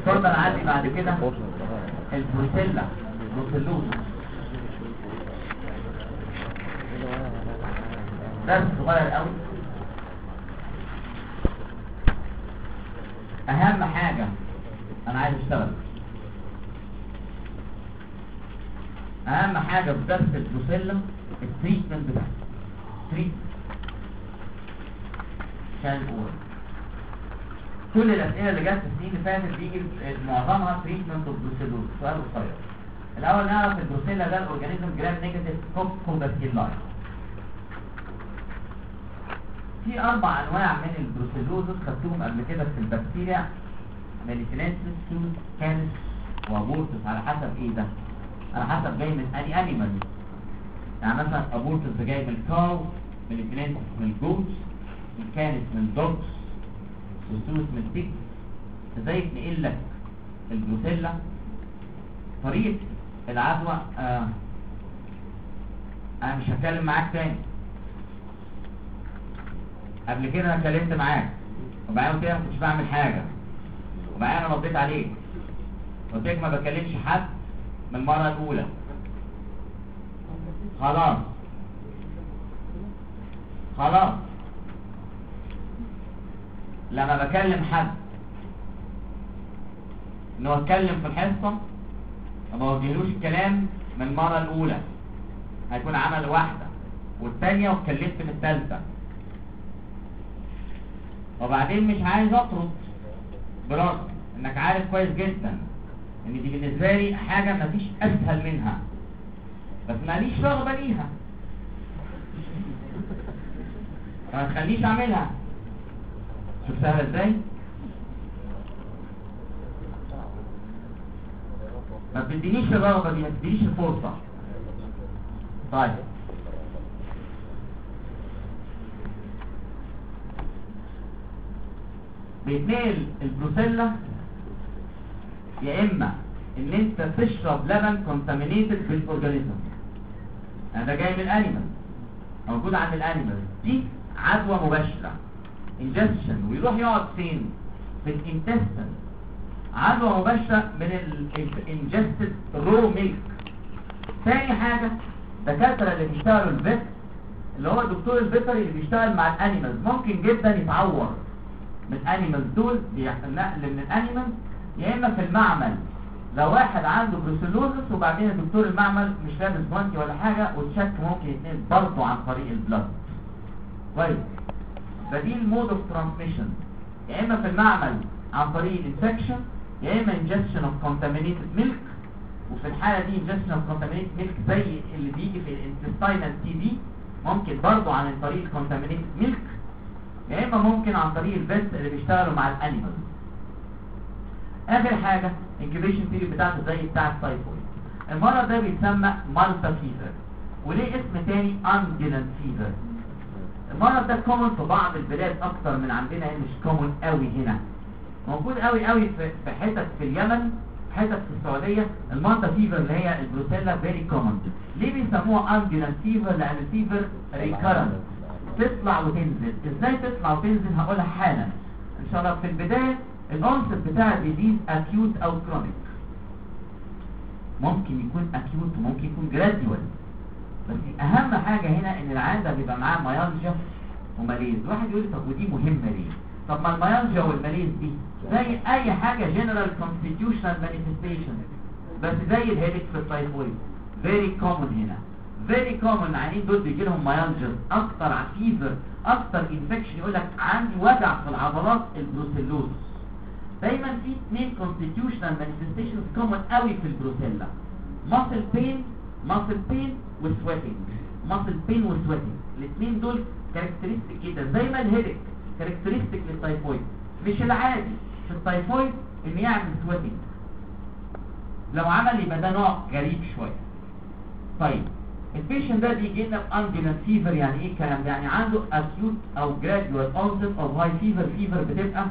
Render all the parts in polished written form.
اتفضل عندي بعد كده البروسيلا بروسيلوز. درس صغير قوي. اهم حاجة انا عايز اشتغل، اهم حاجة في درس البروسيلا التريتمنت بتاعها. تريتمنت عشان نقول كل الاسئله اللي جت في السنين اللي فاتت بيجي معظمها تريتمنت اوف بروسيلوز. سؤال قصير. الاول نعرف البروسيلا ده الاورجانيزم جرام نيجاتيف كوكوباسيلاي. في 4 انواع من البروسيلوزس خدتهم قبل كده في البكتيريا، ميليفينسيس، سوس، كانس، وابورتس. على حسب ايه ده؟ على حسب جاي من اني انيمال. يعني مثلا ابورتس ده جاي من الكاو، ميليفينسيس من الجوتس، الكانس من الدوجز، والسوس من البيج. ازاي تنقل لك البروسيلا طريقه العدوى؟ انا مش هتكلم معاك تاني. قبل كده انا اتكلمت معاك وبعدين قلت لك ما كنتش بعمل حاجه، وبعدين انا رديت عليك قلت لك ما بكلمش حد من المره الاولى. خلاص لما بكلم حد انه اتكلم في الحصه ما بوجهلوش الكلام من المره الاولى، هيكون عمل واحده والثانيه واتكلمت من الثالثه، وبعدين مش عايز اطرد برغم انك عارف كويس جدا ان دي بالنسبه لي حاجه مفيش اسهل منها، بس ماليش رغبه ليها فما تخليش اعملها. شوف سهله ازاي؟ ما بتدينيش الرغبه دي، ما بتدينيش الفرصه. طيب بيتنقل البروسيلا يا اما ان انت تشرب لبن كونتامينيتد بالاورجانيزم، ده جاي من الانيمال، موجود عند الانيمال، دي عدوى مباشره انجكشن، ويروح يقعد فين؟ في الانتستين. عدوى مباشره من الانجستد رو ميلك. ثاني حاجه دكاتره اللي بيشتغلوا الفيت، اللي هو الدكتور البيطري اللي بيشتغل مع الانيمالز، ممكن جدا يتعور من الانيمالز دول، نقل من الانيمالز، يا اما في المعمل لو واحد عنده بروسيلوزس وبعدين الدكتور المعمل مش لابس جوانتي ولا حاجه وتشك ممكن يتنقل برضه عن طريق البلد. كويس. فدي المود اوف ترانسميشن، يا اما في المعمل عن طريق الانفكشن، يا اما انجكشن اوف كونتامينيتد ميلك، وفي الحاله دي انجكشن اوف كونتامينيتد ميلك زي اللي بيجي في الانتستينال تي بي، ممكن برضه عن طريق الكونتامينيتد ميلك، يا اما ممكن عن طريق الفيت اللي بيشتغلوا مع الانيمال. اخر حاجه انكيبيشن بيريود بتاعته زي بتاع التايفويد. المرض ده بيتسمى مالتا فيفر، وليه اسم تاني اندينال فيفر. المرض ده كومن في بعض البلاد اكتر من عندنا، مش كومن قوي هنا، موجود قوي في حتت في اليمن، حتت في السعوديه. المالتا فيفر اللي هي البروسيلا فيري كومن. ليه بيسموها اندينال فيفر؟ لان الفيفر ريكارنت، تطلع وتنزل. ازاي تطلع وتنزل؟ هقولها حالا ان شاء الله. في البدايه الانسب بتاع الديزيز اكيوت او كرونيك، ممكن يكون اكيوت وممكن يكون جراديوال، بس اهم حاجه هنا ان العيان ده بيبقى معاه مايالجيا وماليز. واحد يقول لي طب ودي مهمه ليه؟ طب ما المايالجيا والماليز دي زي اي حاجه جنرال كونستيتيوشنال مانيفستيشن، بس زي الهيديك في التايفويد فيري كومن هنا، فيري كومن. العيانين دول بيجي لهم مايالجيا اكتر، فيفر اكتر، انفكشن، يقول لك عندي وجع في العضلات، البروسيلوز. دايما في 2 constitutional manifestations common قوي في البروسيلا، muscle pain وsweating. muscle pain وsweating الاثنين دول كاركترستيك جدا، زي ما الهيدك كاركترستيك للتايفويد. مش العادي في التايفويد ان يعمل sweating، لو عمل يبقى ده نوع غريب شويه. طيب البيشنت ده بيجي لنا باندينال فيفر. يعني ايه الكلام ده؟ يعني عنده acute او gradual onset of high fever. فيفر بتبقى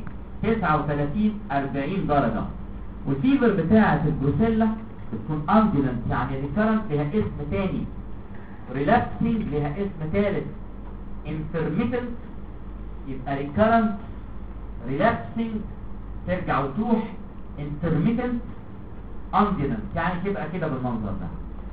39-40 درجة، والفيفر بتاعة البروسيلا بتكون اندينال يعني ريكارنت، لها اسم تاني ريلابسينج، لها اسم تالت انترميتنت. يبقى ريكارنت، ريلابسينج، ترجع وتروح، intermittent unguidance، يعني تبقى كده بالمنظر ده.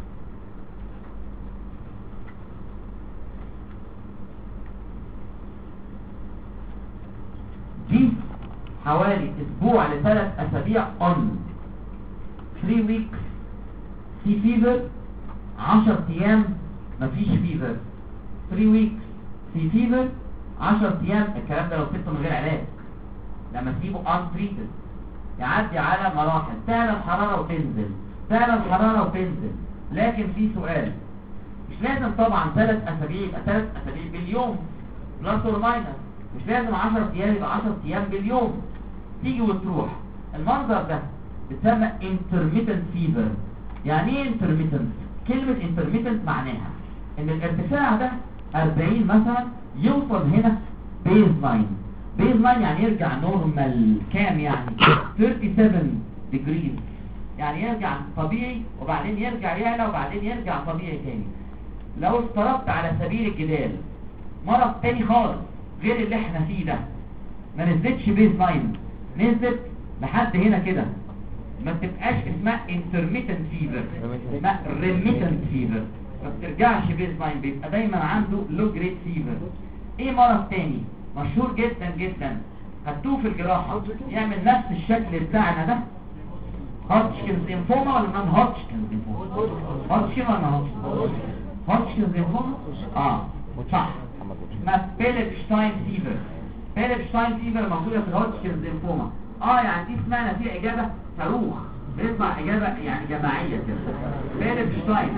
دي حوالي اسبوع لثلاث اسابيع on 3 weeks في فيفر، 10 ايام مفيش فيفر. 3 weeks في فيفر، 10 ايام. الكلام ده لو سبته من غير علاج، لما تسيبه untreated يعدي على مراحل، تعلى الحرارة وتنزل، تعلى الحرارة وتنزل. لكن في سؤال، مش لازم طبعا 3 اسابيع يبقى 3 اسابيع باليوم بلس اور ماينس، مش لازم 10 ايام يبقى 10 ايام باليوم. تيجي وتروح. المنظر ده بتسمى intermittent fever. يعني ايه intermittent؟ كلمة intermittent معناها ان الارتفاع ده 40 مثلا يوصل هنا بيز لاين، يعني يرجع نورمال كام؟ يعني 37 degrees، يعني يرجع طبيعي وبعدين يرجع يعلى وبعدين يرجع طبيعي تاني. لو افترضت على سبيل الجدال مرض تاني خالص غير اللي احنا فيه ده، ما نزلتش بيز لاين، نزلت لحد هنا كده، ما تبقاش اسمها intermittent fever، اسمها remittent fever، ما بترجعش بيز لاين، بيبقى دايما عنده low grade fever. ايه مرض تاني مشهور جدا جدا خدتوه في الجراحة يعمل نفس الشكل بتاعنا ده؟ هوتشكنز ليمفوما ولا نون هوتشكنز ليمفوما؟ هوتشكن ولا هوتشكن؟ هوتشكنز ليمفوما؟ صح، اسمها بيلبشتاين فيفر. بيلبشتاين فيفر موجودة في الهوتشكنز ليمفوما. يعني دي اسمها في إجابة صاروخ، بيطلع إجابة يعني جماعية كده. بيلبشتاين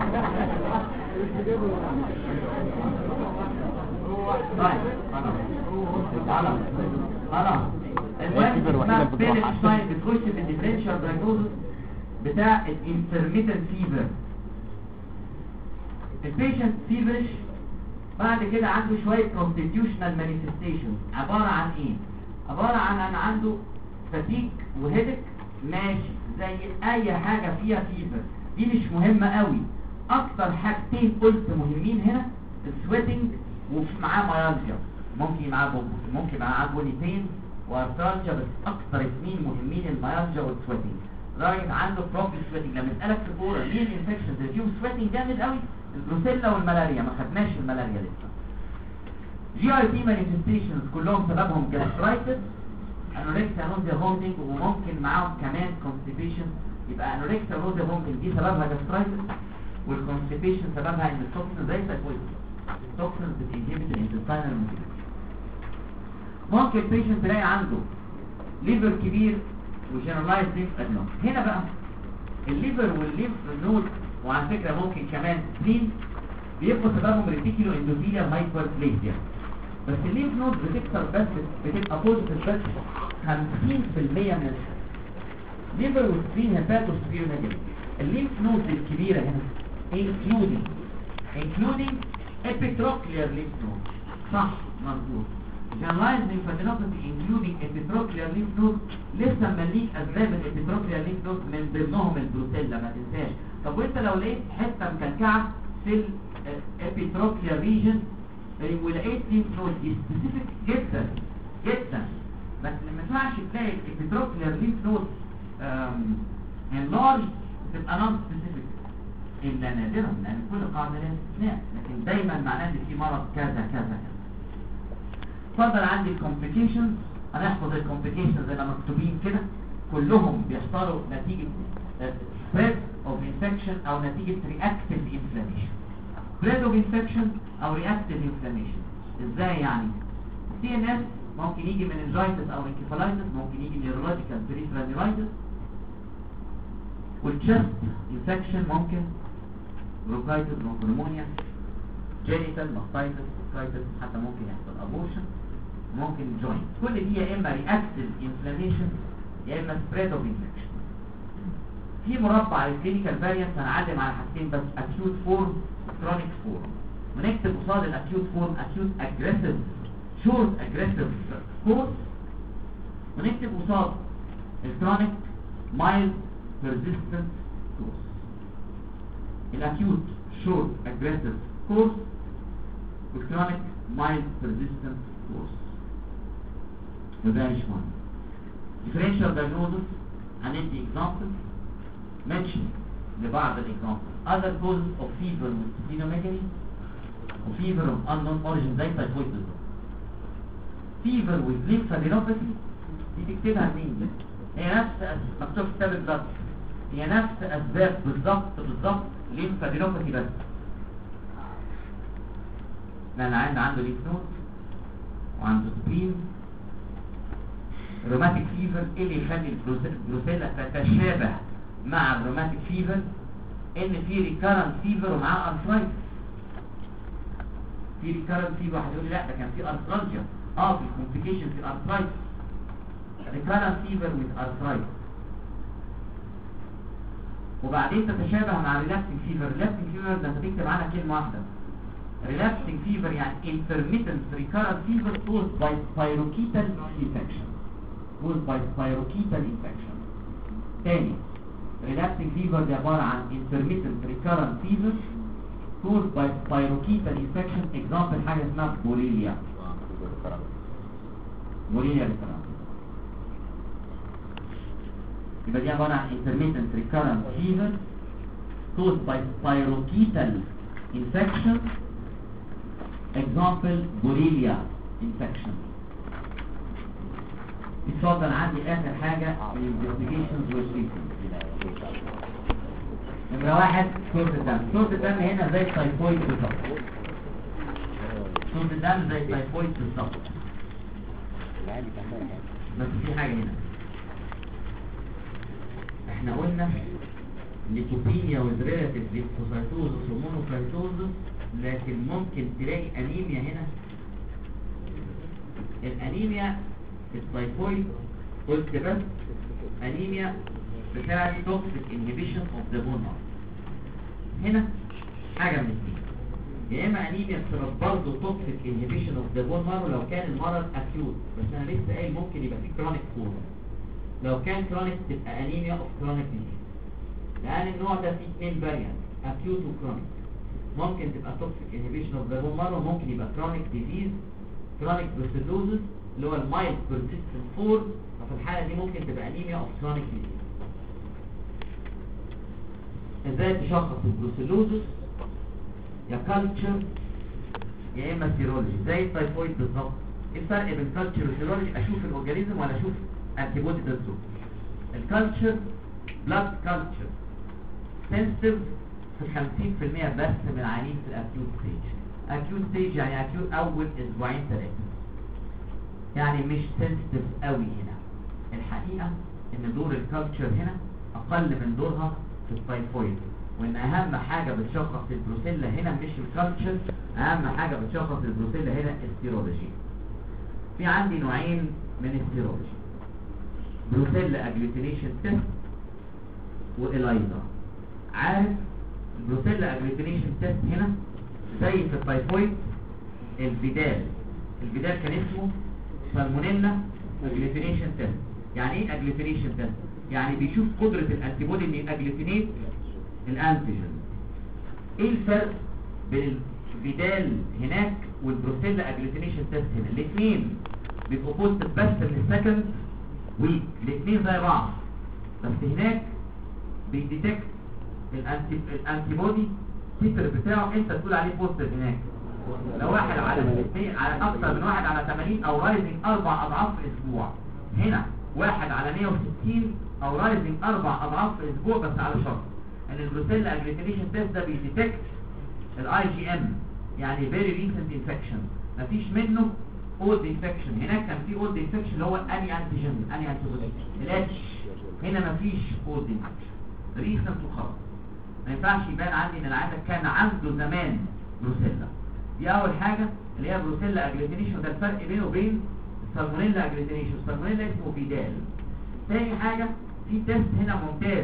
طيب خلاص المهم اسمها بيلبشتاين، بتخش في الديفرنشال دايجنوزس بتاع الانترميتنت فيفر. البيشنت فيفرش بعد كده عنده شوية constitutional manifestations. عبارة عن ايه؟ عبارة عن ان عنده فتيك وهيدك، ماشي زي اي حاجة فيها فيفر. دي مش مهمة قوي. اكتر حاجتين قلت مهمين هنا السويتنج ومعاه مايالجيا، ممكن معاه بوم، ممكن معاه بونيتين وارتالجيا، بس اكتر اثنين مهمين المايالجيا والسويتنج. لدرجة عنده بروبلي سويتنج. لما اسألك في الكورة مين الانفكشنز اللي فيهم سويتنج جامد قوي؟ البروسيلا والملاريا. ما خدناش الملاريا لسه. جي اي تي مانيفستيشنز كلهم سببهم جاسترايتس، انوركسيا نوزيا فوميتنج، وممكن معاهم كمان كونستيبيشن. يبقى انوركسيا نوزيا فوميتنج دي سببها جاسترايتس، والكونستيبيشن سببها ان التوكسين زي التكوين، التوكسين بتنهبت الانتستينال موتيليتي. ممكن البيشنت تلاقي عنده ليفر كبير وجنرالايز ليف ادنوم. هنا بقى الليفر والليف نود، وعلى فكره ممكن كمان سبلين، بيبقوا سببهم ريتيكولو اندوثيليال هايبربليزيا. بس الليف نود بتكتر بس، بتبقى بوزيتيف بس 50% من الليفر والسبلين هيباتوسبيرونيجل. الليف نود الكبيره هنا including epitrochlear lymph node. صح مظبوط. generalized lymphadenopathy including epitrochlear lymph node. لسه مليك اسباب الابيتروكلير lymph node من ضمنهم البروسيلا، ما تنساش. طب وانت لو لقيت حته مكلكعه في الابيتروكلير ريجن ولقيت lymph node دي سبيسيفيك جدا جدا، بس ما ينفعش تلاقي الابيتروكلير lymph node enlarged تبقى نون سبيسيفيك الا نادرا، لان كل قاعده لها استثناء، لكن دايما معناه ان في مرض كذا كذا. اتفضل عندي الكومبليكيشنز. هنحفظ الكومبليكيشنز زي ما مكتوبين كده، كلهم بيحصلوا نتيجه spread of infection او نتيجه reactive inflammation. spread of infection او reactive inflammation. ازاي يعني؟ CNS ممكن يجي من meningitis او encephalitis، ممكن يجي neurological peripheral neuritis، والchest infection ممكن bronchitis bronchopneumonia، genital mastitis bronchitis، حتى ممكن يحصل abortion، ممكن joint. كل دي يا اما reactive inflammation يا اما spread of infection. في مربع الكلينيكال فاريانت هنعلم على حاجتين بس، acute form chronic form، ونكتب قصاد الاكيوت فورم acute aggressive short aggressive course، ونكتب قصاد الكرونيك mild persistent course. الاكيوت short aggressive course والكرونيك mild persistent course. وده مش مهم. differential diagnosis هندي examples mention لبعض examples. other causes of fever with splenomegaly و fever of unknown origin زي typhoid بالظبط. fever with lymphadenopathy دي تكتبها مين؟ هي نفس مكتوب في كتاب الضغط، هي نفس اسباب بالظبط lymphadenopathy بس. لان عنده lymph node وعنده spleen. روماتيك فيفر ايه اللي يخلي البروسيلا تتشابه مع الروماتيك فيفر؟ ان في ريكارنت فيفر ومعاه ارثرايتس. في ريكارنت فيفر واحد يقول لي لا ده كان في ارثرالجيا، في الكومبليكيشن في ارثرايتس. ريكارنت فيفر وذ ارثرايتس. وبعدين تتشابه مع ريلابسنج فيفر. ريلابسنج فيفر ده انت تكتب عنها كلمه واحده، relapsing fever يعني intermittent recurrent fever caused by spirochetal infection. caused by spirochetal infection. تاني relapsing fever دي عبارة عن intermittent recurrent fever caused by spirochetal infection. example حاجة اسمها بوليليا. بوليليا recurrent. يبقى دي عبارة عن intermittent recurrent fever caused by spirochetal infection. example بوليليا infection. اتفضل عندي اخر حاجة investigations والتريتمنت. نمرة واحد صورة الدم. صورة الدم هنا زي التايفويد بالظبط. صورة الدم زي التايفويد بالظبط. بس في حاجة هنا، احنا قلنا ليكوبينيا with relative lymphocytosis ومونوسايتوزس، لكن ممكن تلاقي انيميا هنا. الانيميا التايفويد قلت بس انيميا بتاعت توكسيك انهبيشن اوف ذا بون مارو. هنا حاجه من الاثنين، يا اما انيميا بسبب برضه توكسيك انهبيشن اوف ذا بون مارو لو كان المرض اكيوت، بس انا لسه قايل ممكن يبقى فيه كرونيك فورم. لو كان كرونيك تبقى انيميا اوف كرونيك ديزيز، لان النوع ده فيه اثنين فاريانت اكيوت وكرونيك. ممكن تبقى توكسيك انهبيشن اوف ذا بون مارو، ممكن يبقى كرونيك ديزيز كرونيك بروسيدوزس اللي هو المايلد بيرسيستنت فورم، ففي الحاله دي ممكن تبقى انيميا اوف كرونيك ديزيز. ازاي تشخص البروسيدوزس؟ يا كالتشر يا اما سيرولوجي زي التايفويد بالظبط. الفرق بين كالتشر وسيرولوجي اشوف الاورجانيزم ولا اشوف انتي بودي ضده. الكالتشر بلاد كالتشر سنسيتيف في 50% بس من العيانين في الاكيوت ستيج. اكيوت ستيج يعني اكيوت اول اسبوعين ثلاثه، يعني مش سنسيتيف قوي هنا. الحقيقه ان دور الكالتشر هنا اقل من دورها في التايفويد، وان اهم حاجه بتشخص البروسيلا هنا مش الكالتشر، اهم حاجه بتشخص البروسيلا هنا السيرولوجي. في عندي نوعين من السيرولوجي، بروسيلا اجلوتينيشن تيست والايزا. عارف البروسيلا اجلوتينيشن تيست هنا زي في التايفويد الفيدال كان اسمه سالمونيلا اجلوتينيشن تيست. يعني ايه اجلوتينيشن تيست؟ يعني بيشوف قدرة الانتي بودي ان ياجلوتينيت الانتيجين. ايه الفرق بين الفيدال هناك والبروسيلا اجلوتينيشن تيست هنا؟ الاثنين بيبقوا بوزيتيف بس من السكند ويك، الاثنين زي بعض، بس هناك بيديتكت الانتي بودي تيتر بتاعه انت تقول عليه بوزيتيف هناك. لو واحد على الاثنين على اكثر من واحد على 80 او رايزنج 4 اضعاف في الاسبوع. هنا واحد على 160 او رايزنج 4 اضعاف في الاسبوع، بس على شرط ان البروسيلا اجلوتينيشن تيست ده بيديتكت الاي جي ام، يعني فيري ريسنت انفكشن، مفيش منه اولد انفكشن. هناك كان في اولد انفكشن اللي هو اني انتيجين اني انتيبودي. الاتش هنا مفيش اولد انفكشن، ريسنت وخلاص. ما ينفعش يبان عندي ان العيان كان عنده زمان بروسيلا. دي اول حاجه اللي هي بروسيلا اجلوتينيشن، ده الفرق بينه وبين السالمونيلا اجلوتينيشن. السالمونيلا اسمه فيدال. تاني حاجه في تيست هنا ممتاز،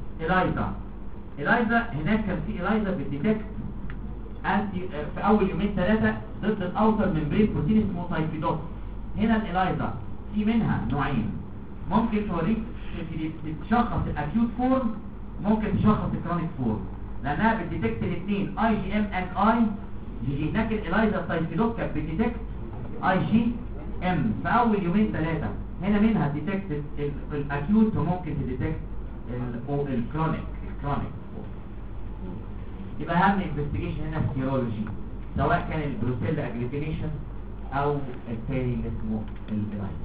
الايزا هناك كان في الايزا بتديتكت انتي في اول يومين ثلاثه ضد الاوتر ممبرين بروتين اسمه تايفيدوت. هنا الايزا في منها نوعين، ممكن توريك تشخص الاكيوت فورم، ممكن تشخص الكرونيك فورم، لانها بتديتكت الاثنين اي جي ام اند اي جي جي. لكن الايزا تايفيدوت كانت بتديتكت اي جي ام في اول يومين ثلاثه، هنا مين هتديتكت الاكيوت وممكن تديتكت الكرونيك. يبقى اهم انفستيجيشن هنا السيرولوجي، سواء كان البروسيلا اجلوتينيشن او الثاني اللي اسمه البرايد.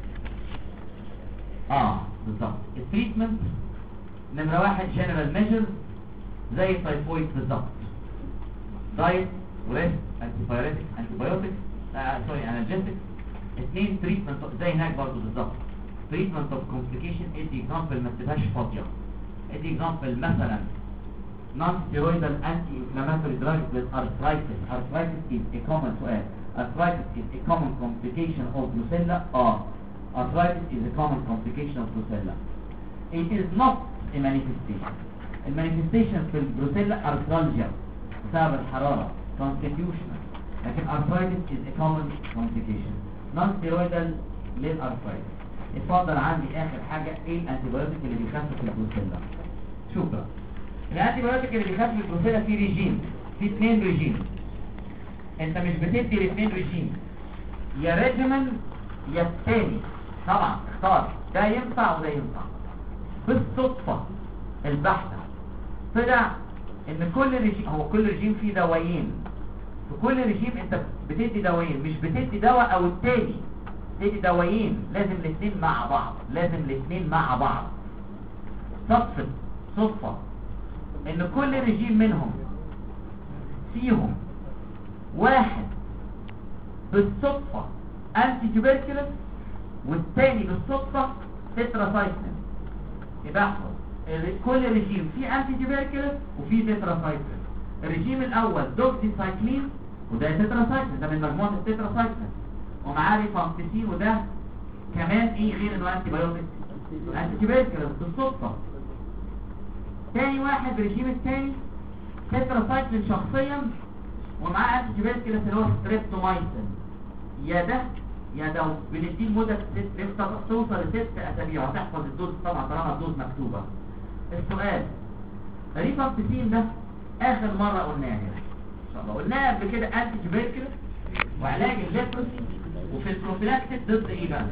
بالظبط. التريتمنت نمرة 1 جنرال ميجر زي التايفويد بالظبط، دايت وريست انتي بايوتيك انالجيسيك. 2 تريتمنت زي هناك برضه بالظبط، تريتمنت اوف كومبليكيشن. ادي اكزامبل ما تبقاش فاضيه، ادي اكزامبل مثلا non steroidal anti-inflammatory drugs with arthritis. Arthritis is a common arthritis is a common complication of brucella. Arthritis is a common complication of brucella. It is not a manifestation. المانيفستيشن في البروسيلا arthralgia بسبب الحرارة constitutional، لكن arthritis is a common complication. non steroidal للارثرايتس. اتفضل عندي اخر حاجة ايه الانتيبيوتيك اللي بيخفف البروسيلا. شوف بقى الانتيبيوتيك اللي بيخفف البروسيلا في ريجيم، في 2 ريجيم. انت مش بتدي الاثنين ريجيم، يا ريجيمن يا الثاني. طبعا اختار ده ينفع وده ينفع. بالصدفة البحثة طلع ان كل ريجيم فيه دوايين. في كل ريجيم انت بتدي دوايين، مش بتدي دواء او التاني، بتدي دوايين. لازم الاثنين مع بعض. صدفة ان كل ريجيم منهم فيهم واحد بالصدفة انتي تيوبركلوس والتاني بالصدفة تتراسايكلين. يبقى احفظ كل ريجيم فيه انتي تيوبركلوس وفيه تتراسايكلين. الريجيم الاول دوكسيسايكلين وده تتراسايكلين، ده من مجموعة التتراسايكلين، ومعاه ريفامبيسين وده كمان ايه غير انه انتي بايوتيك انتي تيوبركلوس بالصدفة. تاني واحد بريجيم التاني تتراسايكلين شخصيا ومعاه انتي تيوبركلوس اللي هو ستريبتومايسين. يا ده بنديه مدة توصل ل6 أسابيع وتحفظ الدوز طبعا طالما الدوز مكتوبة. السؤال ريفامبيسين ده آخر مرة قلناها هنا إن شاء الله، قلناها قبل كده انتي تيوبركلوس وعلاج الليبروسي، وفي البروفيلاكتيك ضد ايه بقى؟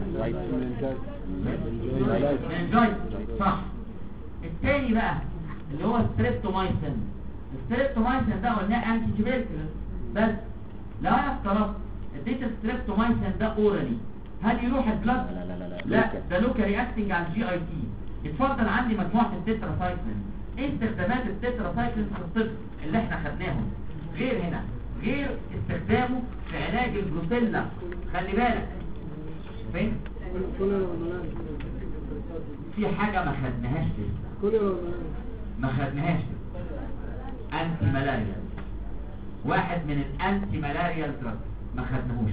مننجايتس. صح. التاني بقى اللي هو ستريبتومايسين ده قلناه انتي تيوبركلوس. بس لو انا افترضت اديت الستريبتومايسين ده اورالي، هل يروح البلد؟ لا ده لوكال رياكتنج على الجي اي تي. اتفضل عندي مجموعه التتراسايكلين. ايه استخدامات التتراسايكلين في الطب اللي احنا خدناهم غير هنا؟ غير استخدامه في علاج البروسيلا. خلي بالك فين في حاجه ما خدناهاش لسه، انتي ملاريا. واحد من الانتي ملاريا دراج ما خدناهوش،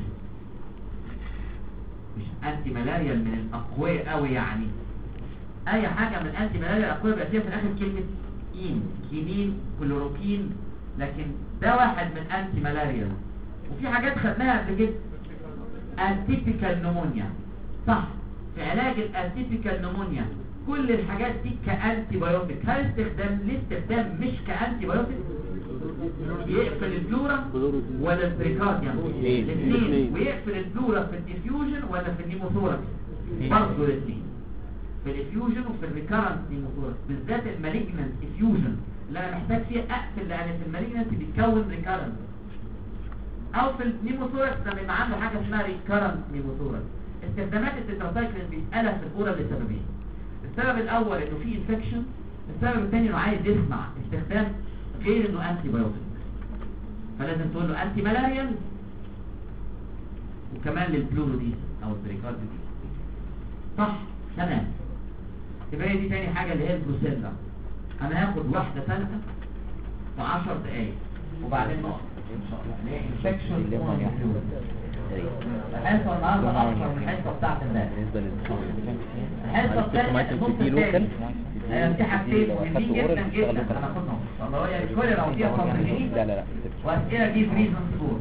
مش انتي ملاريا من الاقوياء قوي يعني. اي حاجه من انتي ملاريا الاقوياء بيبقى فيها في الاخر كلمه كينين كلوروكين، لكن ده واحد من انتي ملاريا. وفي حاجات خدناها قبل كده، اتيبيكال نمونيا. صح، في علاج الاتيبيكال نمونيا كل الحاجات دي كانتي بايوتيك. هل الاستخدام مش كانتي بايوتيك؟ يقفل البلورا ولا البريكارديوم؟ الاثنين. ويقفل البلورا في الديفيوجن ولا في النيموثوركس؟ برضه الاثنين، في الافيوجن وفي الريكارنت نيموثوركس. بالذات المالجننت افيوجن اللي انا محتاج فيه اقفل، لان في المالجننت بيتكون ريكارنت، او في النيموثوركس لما يبقى عنده حاجه اسمها ريكارنت نيموثوركس. استخدامات التتراسايكلين بيسالها في الاورال لسببين. السبب الاول انه في انفكشن، السبب الثاني انه عايز يسمع استخدام غير انه انتي بايوتيك، فلازم تقول له انتي ملاريال وكمان للبلورو دي او البريكارد دي. صح تمام. يبقى دي تاني حاجه اللي هي البروسيلا. انا هاخد واحده ثالثه في 10 دقايق وبعدين نقف ان شاء الله اللي هي انفكشن اون. الحصه النهارده اكثر من الحصه بتاعت امبارح. الحصه بتاعت نص الثاني في حاجتين مهمين جدا هناخدهم ان شاء الله، يعني كل لو فيها تمرين واسئله دي ريزون سكور.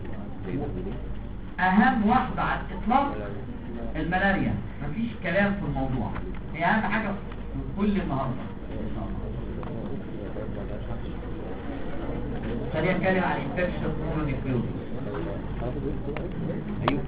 اهم واحده على الاطلاق الملاريا، مفيش كلام في الموضوع، هي اهم حاجه في كل النهارده ان شاء الله. خلينا نتكلم عن الانفكشن كرونيك.